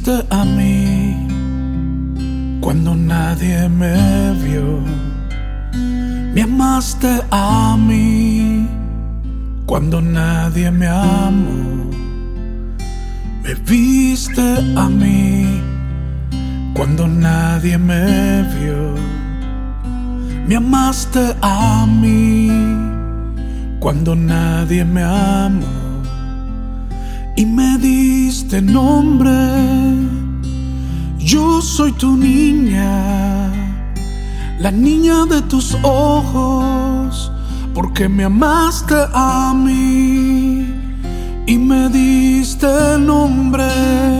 viste a mí cuando nadie me vio. Me amaste a mí cuando nadie me amó. Me viste a mí cuando nadie me vio. Me amaste a mí cuando nadie me amó. Y me diste nombre. Yo soy tu niña, la niña de tus ojos, porque me amaste a mí y me diste nombre.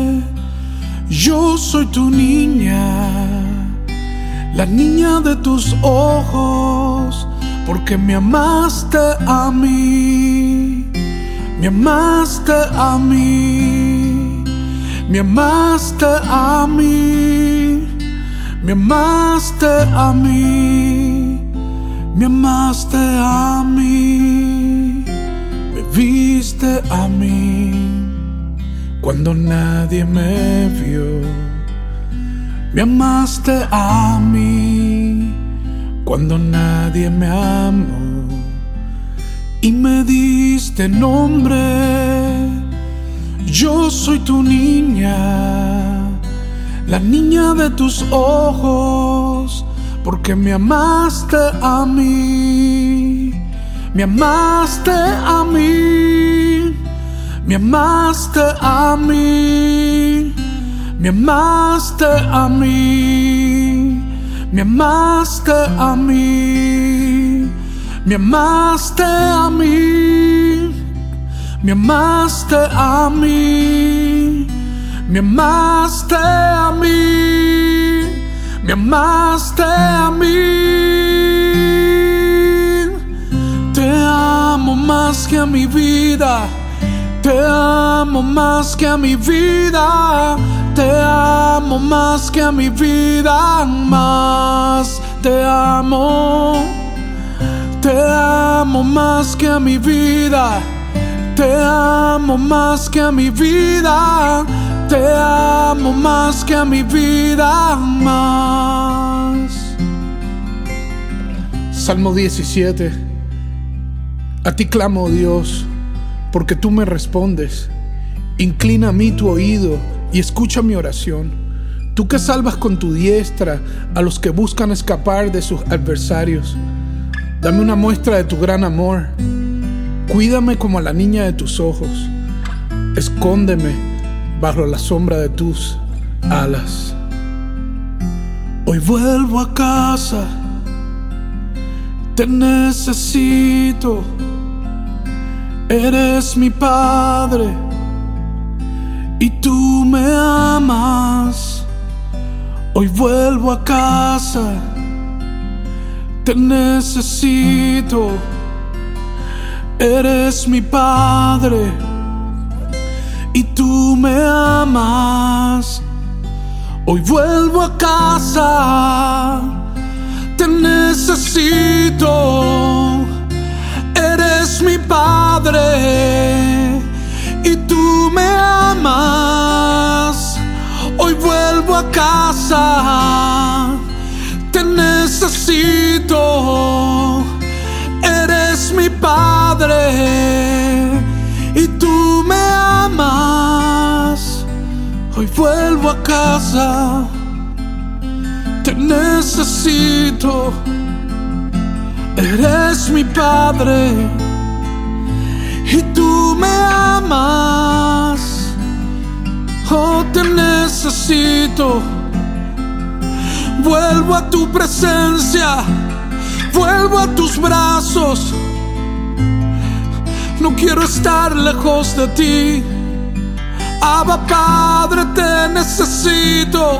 Yo soy tu niña, la niña de tus ojos, porque me amaste a mí. Me amaste a mí, me amaste a mí, me amaste a mí, me amaste a mí, me viste a mí cuando nadie me vio. Me amaste a mí cuando nadie me amó. Y me diste nombre. Yo soy tu niña, la niña de tus ojos, porque me amaste a mí. Me amaste a mí, me amaste a mí, me amaste a mí, me amaste a mí. Me amaste a mí, me amaste a mí, me amaste a mí, me amaste a mí. Te amo más que a mi vida, te amo más que a mi vida, te amo más que a mi vida, más te amo. Te amo más que a mi vida, te amo más que a mi vida, te amo más que a mi vida, más. Salmo 17. A ti clamo, oh Dios, porque tú me respondes. Inclina a mí tu oído y escucha mi oración. Tú que salvas con tu diestra a los que buscan escapar de sus adversarios. Dame una muestra de tu gran amor. Cuídame como a la niña de tus ojos. Escóndeme bajo la sombra de tus alas. Hoy vuelvo a casa. Te necesito. Eres mi padre y tú me amas. Hoy vuelvo a casa. Te necesito, eres mi padre y tú me amas. Hoy vuelvo a casa, te necesito, eres mi padre y tú me amas. Hoy vuelvo a casa. Te necesito, eres mi padre y tú me amas. Hoy vuelvo a casa. Te necesito, eres mi padre y tú me amas. Oh, te necesito. Vuelvo a tu presencia, vuelvo a tus brazos. No quiero estar lejos de ti. Abba Padre, te necesito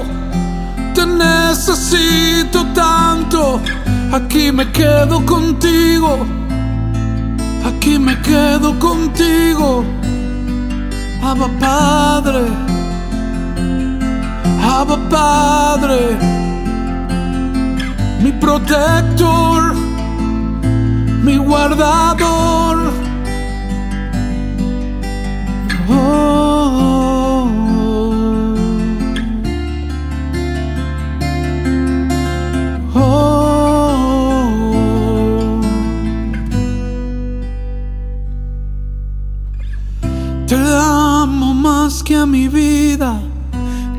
tanto. Aquí me quedo contigo, aquí me quedo contigo. Abba Padre, Abba Padre, mi protector, mi guardador. Oh, oh, oh.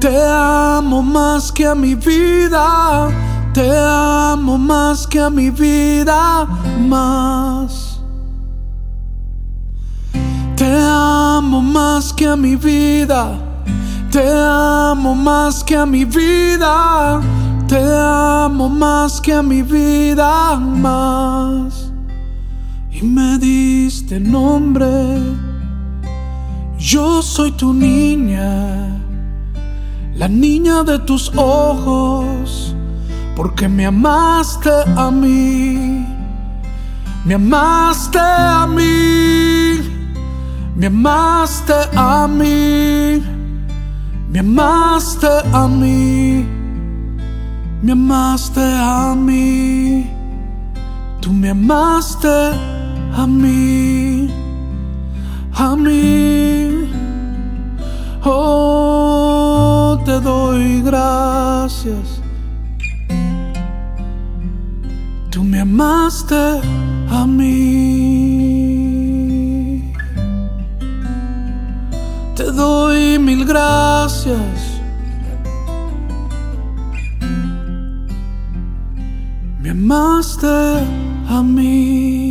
Te amo más que a mi vida, te amo más que a mi vida, más. Te amo más que a mi vida, te amo más que a mi vida, te amo más que a mi vida, más. Y me diste nombre, yo soy tu niña, la niña de tus ojos, porque me amaste a mí, me amaste a mí, me amaste a mí, me amaste a mí, me amaste a mí, tú me amaste a mí, a mí. Oh, te doy gracias. Tú me amaste a mí. Te doy mil gracias. Me amaste a mí.